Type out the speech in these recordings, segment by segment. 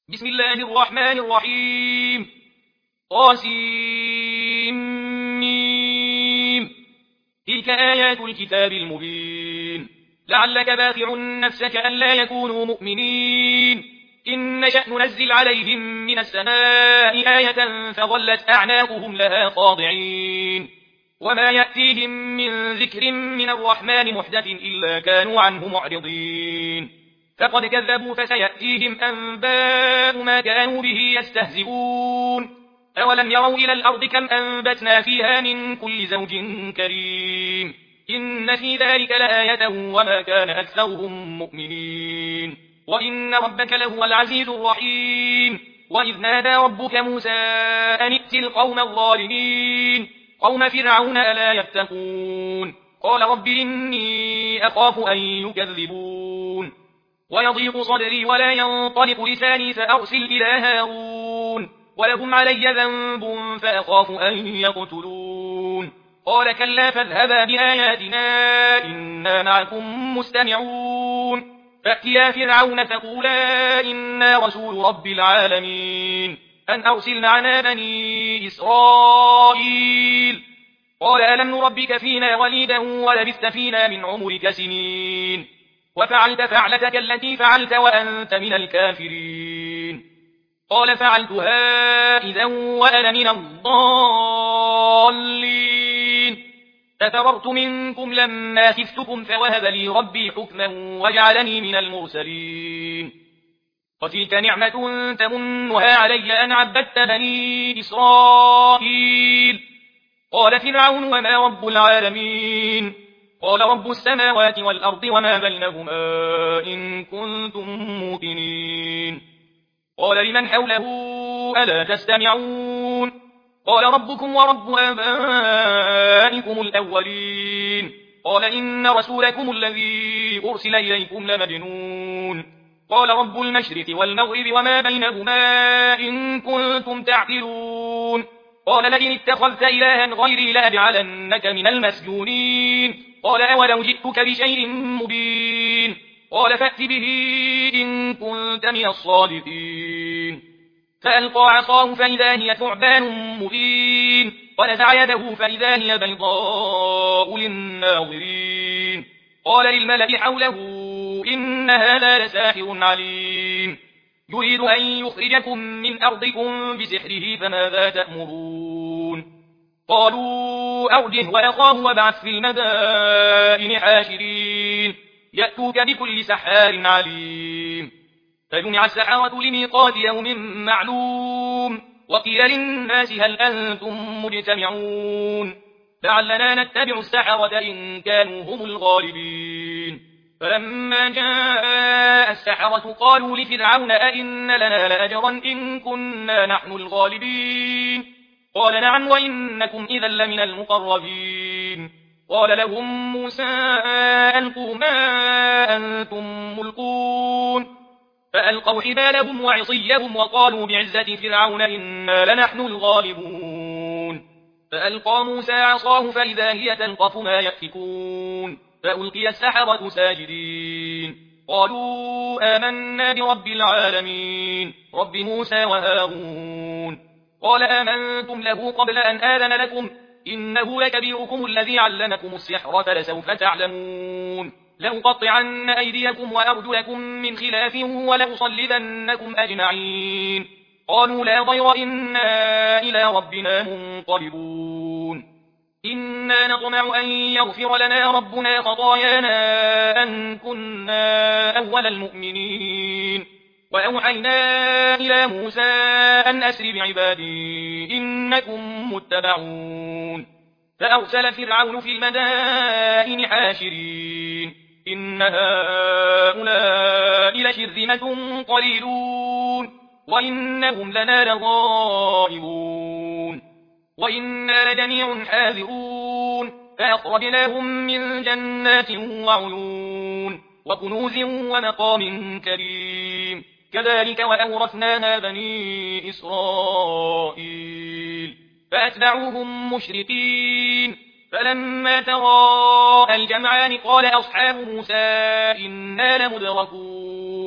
بسم الله الرحمن الرحيم. طاسيم. تلك آيات الكتاب المبين. لعلك باخع نفسك أن لا يكونوا مؤمنين إن نشأ ننزل عليهم من السماء آية فظلت أعناقهم لها خاضعين وما يأتيهم من ذكر من الرحمن محدث إلا كانوا عنه معرضين فقد كذبوا فسيأتيهم أنباء ما كانوا به يستهزئون أولم يروا إلى الأرض كم أنبتنا فيها من كل زوج كريم إن في ذلك لآية وما كان أكثرهم مؤمنين وإن ربك لهو العزيز الرحيم وإذ نادى ربك موسى أن ائت القوم الظالمين قوم فرعون ألا يتقون قال رب إني أخاف أن يكذبون ويضيق صدري ولا ينطلق لساني فأرسل إلى هارون ولهم علي ذنب فأخاف أن يقتلون قال كلا فاذهبا بآياتنا إنا معكم مستمعون فأتيا فرعون فقولا إنا رسول رب العالمين أن أرسل معنا بني إسرائيل قال ألم نربك فينا وليدا ولبثت فينا من عمرك سنين وفعلت فعلتك التي فعلت وأنت من الكافرين قال فعلتها إذا وأنا من الضالين ففررت منكم لما خفتكم فوهب لي ربي حكما وجعلني من المرسلين وتلك نعمة تمنها علي أن عبدت بني إسرائيل قال فرعون وما رب العالمين قال رب السماوات والأرض وما بينهما إن كنتم موقنين قال لمن حوله ألا تستمعون قال ربكم ورب آبائكم الأولين قال إن رسولكم الذي أرسل إليكم لمجنون قال رب المشرق والمغرب وما بينهما إن كنتم تعقلون قال لئن اتخذت إلها غيري لأجعلنك من المسجونين قال أولو جئتك بشيء مبين قال فأت به إن كنت من الصادقين فألقى عصاه فإذا هي ثعبان مبين ونزع يده فإذا هي بيضاء للناظرين قال للملأ حوله إن هذا لساحر عليم يريد أن يخرجكم من أرضكم بسحره فماذا تأمرون قالوا أرجه وأخاه وابعث في المدائن حاشرين يأتوك بكل سحار عليم فجمع السحرة لميقات يوم معلوم وقيل للناس هل أنتم مجتمعون لعلنا نتبع السحرة إن كانوا هم الغالبين فلما جاء السحرة قالوا لفرعون أئن لنا لأجرا إن كنا نحن الغالبين قال نعم وإنكم إذا لمن المقربين قال لهم موسى ألقوا ما أنتم ملقون فألقوا حبالهم وعصيهم وقالوا بعزة فرعون إنا لنحن الغالبون فألقى موسى عصاه فإذا هي تلقف ما يأفكون فألقي السحرة ساجدين قالوا آمنا برب العالمين رب موسى وهارون قال آمنتم له قبل أن آذن لكم إنه لكبيركم الذي علمكم السحر فلسوف تعلمون لأقطعن أيديكم وأرجلكم من خلاف ولأصلبنكم أجمعين قالوا لا ضير إنا إلى ربنا منقلبون إنا نطمع أن يغفر لنا ربنا خطايانا أن كنا أول المؤمنين وأوحينا إلى موسى أن أسر بعبادي إنكم متبعون فأرسل فرعون في المدائن حاشرين إن هؤلاء لشرذمة قليلون وإنهم لنا لغائبون وإنا لجميع حاذرون فأخرجناهم من جنات وعيون وكنوز ومقام كريم كذلك وأورثناها بني إسرائيل فأتبعوهم مشرقين فلما تراءى الجمعان قال أصحاب موسى إنا لمدركون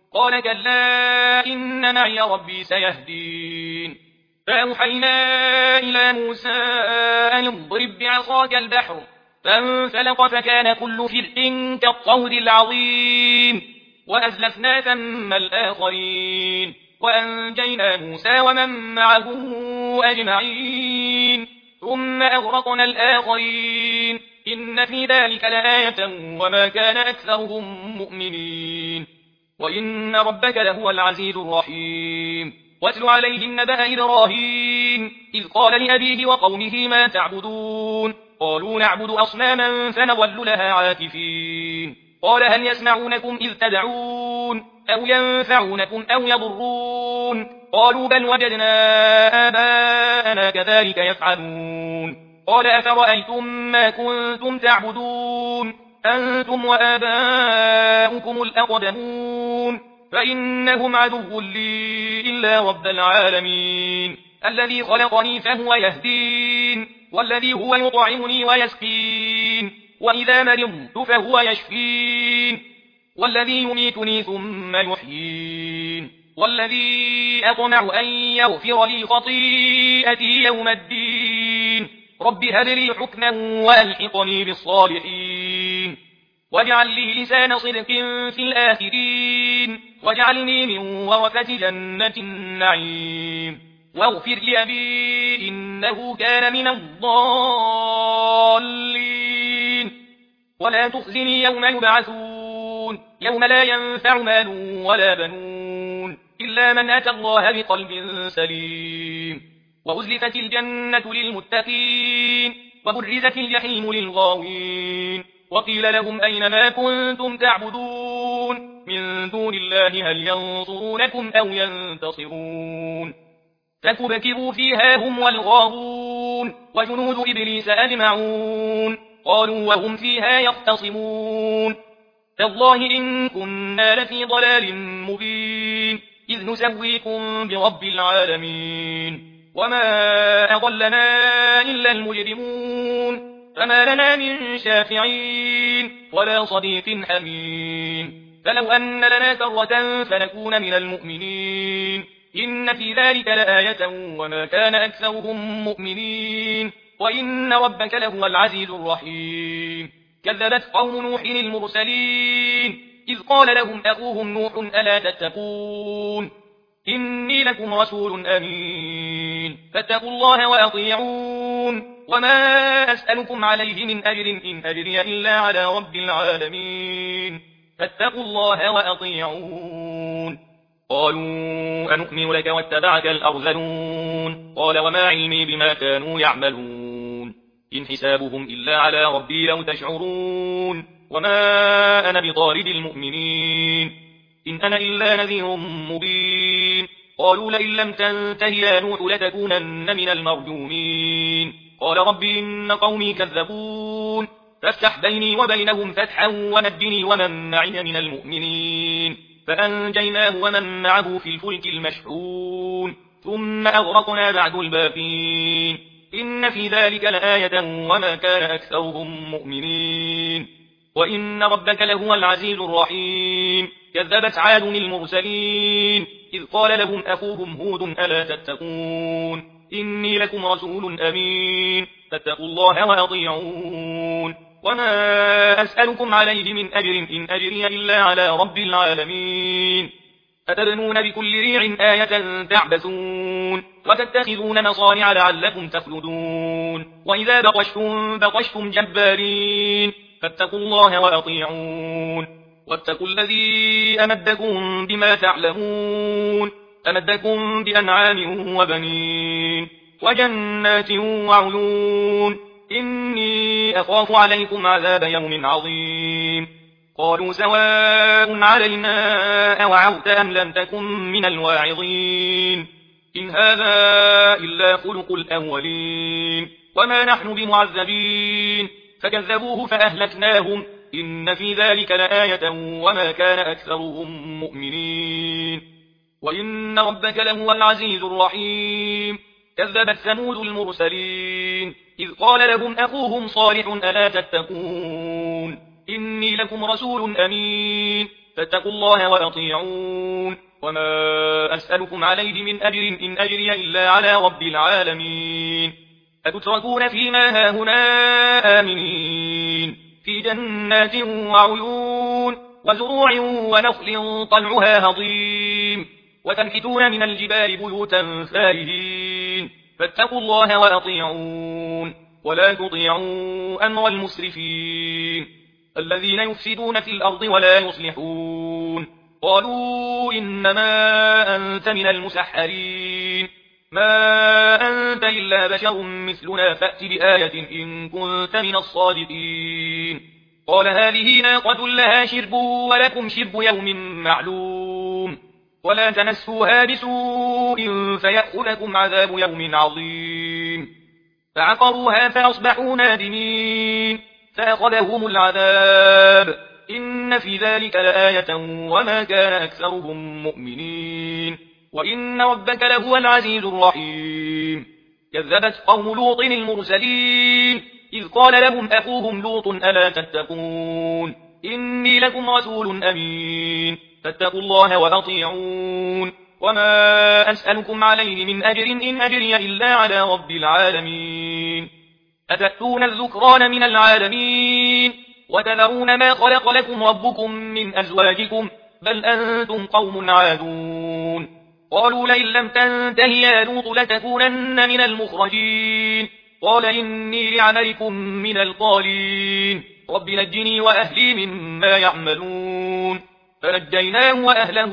قال كلا إن معي ربي سيهدين فأوحينا إلى موسى أن اضرب بعصاك البحر فانفلق فكان كل فرق كالطود العظيم وأزلفنا ثم الآخرين وأنجينا موسى ومن معه أجمعين ثم أغرقنا الآخرين إن في ذلك لآية وما كان أكثرهم مؤمنين وإن ربك لهو العزيز الرحيم واتل عليهم نبأ إبراهيم إذ قال لأبيه وقومه ما تعبدون قالوا نعبد أصناما فنظل لها عاكفين قال هل يسمعونكم إذ تدعون أو ينفعونكم أو يضرون قالوا بل وجدنا آباءنا كذلك يفعلون قال أفرأيتم ما كنتم تعبدون أنتم وآباؤكم الأقدمون فإنهم عدو لي إلا رب العالمين الذي خلقني فهو يهدين والذي هو يطعمني ويسقين وإذا مرضت فهو يشفين والذي يميتني ثم يحيين والذي أطمع أن يغفر لي خطيئتي يوم الدين رب هب لي حكما وألحقني بالصالحين واجعل لي لسان صدق في الآخرين واجعلني من ورثة جنة النعيم واغفر لأبي إنه كان من الضالين ولا تخزني يوم يبعثون يوم لا ينفع مال ولا بنون إلا من أتى الله بقلب سليم وأزلفت الجنة للمتقين وبرزت الجحيم للغاوين وقيل لهم أين ما كنتم تعبدون من دون الله هل ينصرونكم أو ينتصرون فكبكبوا فيها هم والغاوون وجنود إبليس أجمعون قالوا وهم فيها يختصمون تالله إن كنا لفي ضلال مبين إذ نسويكم برب العالمين وما أضلنا إلا المجرمون فما لنا من شافعين ولا صديق حميم فلو أن لنا كرة فنكون من المؤمنين إن في ذلك لآية وما كان أكثرهم مؤمنين وإن ربك لهو العزيز الرحيم كذبت قوم نوح المرسلين إذ قال لهم أخوهم نوح ألا تتقون إني لكم رسول أمين فاتقوا الله وأطيعون وما أسألكم عليه من أجر إن أجري إلا على رب العالمين فاتقوا الله وأطيعون قالوا أنؤمن لك واتبعك الأرذلون قال وما علمي بما كانوا يعملون إن حسابهم إلا على ربي لو تشعرون وما أنا بطارد المؤمنين إن أنا إلا نذير مبين قالوا لئن لم تنته يا نوح لتكونن من المرجومين قال رب إن قومي كذبون فافتح بيني وبينهم فتحا ونجني ومن معي من المؤمنين فأنجيناه ومن معه في الفلك المشحون ثم أغرقنا بعد الباقين إن في ذلك لآية وما كان أكثرهم مؤمنين وإن ربك لهو العزيز الرحيم كذبت عاد المرسلين إذ قال لهم أخوهم هود ألا تتقون إني لكم رسول أمين فاتقوا الله وأطيعون وما أسألكم عليه من أجر إن أجري إلا على رب العالمين أتبنون بكل ريع آية تعبثون وتتخذون مصانع لعلكم تخلدون وإذا بطشتم جبارين فاتقوا الله وأطيعون واتقوا الذي أمدكم بما تعلمون أمدكم بأنعام وبنين وجنات وعيون إني أخاف عليكم عذاب يوم عظيم قالوا سواء علينا أوعظت أم لم تكن من الواعظين إن هذا إلا خلق الأولين وما نحن بمعذبين فكذبوه فأهلكناهم إن في ذلك لآية وما كان أكثرهم مؤمنين وإن ربك لهو العزيز الرحيم كذبت ثمود المرسلين إذ قال لهم أخوهم صالح ألا تتقون إني لكم رسول أمين فاتقوا الله وأطيعون وما أسألكم عليه من أجر إن أجري إلا على رب العالمين أتتركون فيما هاهنا آمنين في جنات وعيون وزروع ونخل طلعها هضيم وتنحتون من الجبال بيوتا فارهين فاتقوا الله وأطيعون ولا تطيعوا أمر المسرفين الذين يفسدون في الأرض ولا يصلحون قالوا إنما أنت من المسحرين ما أنت إلا بشر مثلنا فأت بآية إن كنت من الصادقين قال هذه ناقة لها شرب ولكم شرب يوم معلوم ولا تمسوها بسوء فيأخذكم عذاب يوم عظيم فعقروها فأصبحوا نادمين فأخذهم العذاب إن في ذلك لآية وما كان أكثرهم مؤمنين وإن ربك لهو العزيز الرحيم كذبت قوم لوط المرسلين إذ قال لهم أخوهم لوط ألا تتقون إني لكم رسول أمين فاتقوا الله وأطيعون وما أسألكم عليه من أجر إن أجري إلا على رب العالمين أتأتون الذكران من العالمين وتذرون ما خلق لكم ربكم من أزواجكم بل أنتم قوم عادون قالوا لئن لم تنته يا لوط لتكونن من المخرجين قال إني لعملكم من القالين رب نجني وأهلي مما يعملون فنجيناه وأهله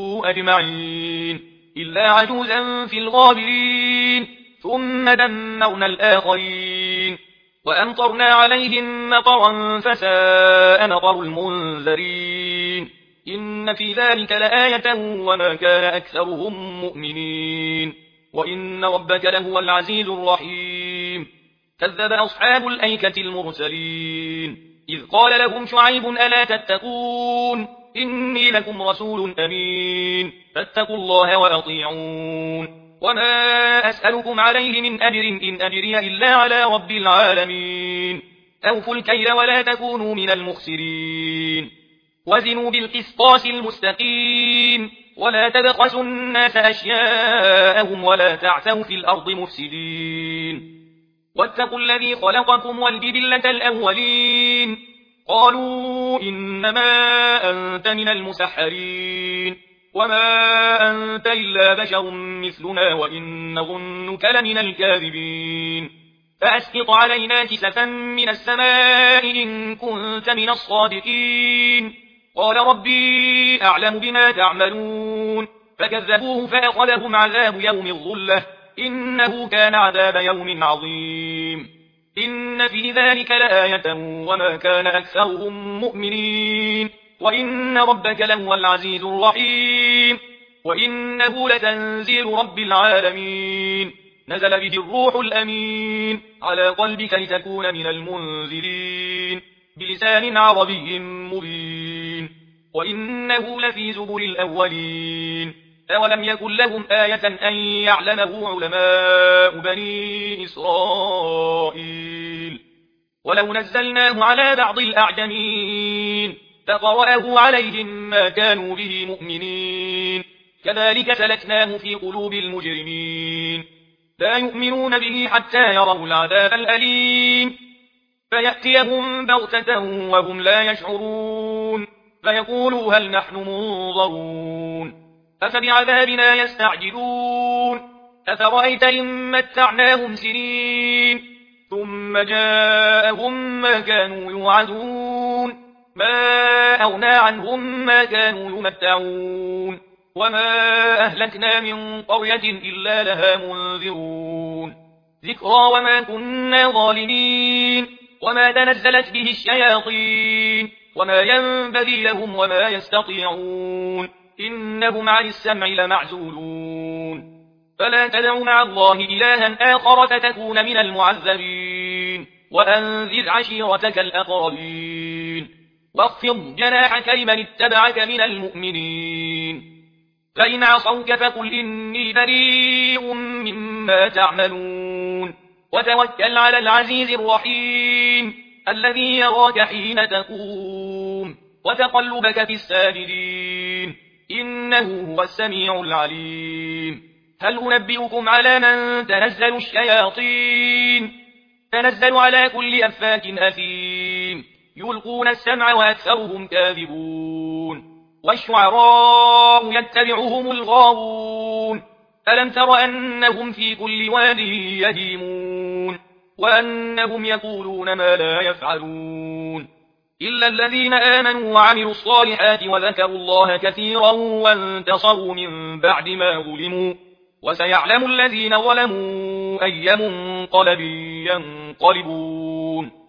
أجمعين إلا عجوزا في الغابرين ثم دمرنا الآخرين وأمطرنا عليهم مطرا فساء مطر المنذرين إن في ذلك لآية وما كان أكثرهم مؤمنين وإن ربك لهو العزيز الرحيم كذب أصحاب الأيكة المرسلين إذ قال لهم شعيب ألا تتقون إني لكم رسول أمين فاتقوا الله وأطيعون وما أسألكم عليه من أجر إن أجري إلا على رب العالمين أوفوا الكيل ولا تكونوا من المخسرين وزنوا بالقسطاس المستقيم ولا تبخسوا الناس أشياءهم ولا تعثوا في الأرض مفسدين واتقوا الذي خلقكم والجبلة الأولين قالوا إنما أنت من المسحرين وما أنت إلا بشر مثلنا وإن نظنك لمن الكاذبين فأسقط علينا كسفا من السماء إن كنت من الصادقين قال ربي أعلم بما تعملون فكذبوه فأخذهم عذاب يوم الظلة إنه كان عذاب يوم عظيم إن في ذلك لآية وما كان أكثرهم مؤمنين وإن ربك لهو العزيز الرحيم وإنه لتنزيل رب العالمين نزل به الروح الأمين على قلبك لتكون من المنذرين بلسان عربي مبين وإنه لفي زبر الأولين أولم يكن لهم آية أن يعلمه علماء بني إسرائيل ولو نزلناه على بعض الأعجمين فقرأه عليهم ما كانوا به مؤمنين كذلك سلكناه في قلوب المجرمين لا يؤمنون به حتى يروا العذاب الأليم فيأتيهم بغتة وهم لا يشعرون فيقولوا هل نحن منظرون أفبعذابنا يستعجلون أفرأيت إن متعناهم سنين ثم جاءهم ما كانوا يوعدون ما أغنى عنهم ما كانوا يمتعون وما أهلكنا من قرية إلا لها منذرون ذكرى وما كنا ظالمين وما تنزلت به الشياطين وما ينبغي لهم وما يستطيعون إنهم عن السمع لمعزولون فلا تدع مع الله إلها آخر فتكون من المعذبين وأنذر عشيرتك الأقربين واخفض جناحك لمن اتبعك من المؤمنين فإن عصوك فقل إني بريء مما تعملون وتوكل على العزيز الرحيم الذي يراك حين تقوم وتقلبك في الساجدين إنه هو السميع العليم هل أنبئكم على من تنزل الشياطين تنزل على كل أفاك أثيم يلقون السمع وأكثرهم كاذبون والشعراء يتبعهم الغاوون ألم تر أنهم في كل واد يهيمون وأنهم يقولون ما لا يفعلون إلا الذين آمنوا وعملوا الصالحات وذكروا الله كثيرا وانتصروا من بعد ما ظلموا وسيعلم الذين ظلموا أي منقلب ينقلبون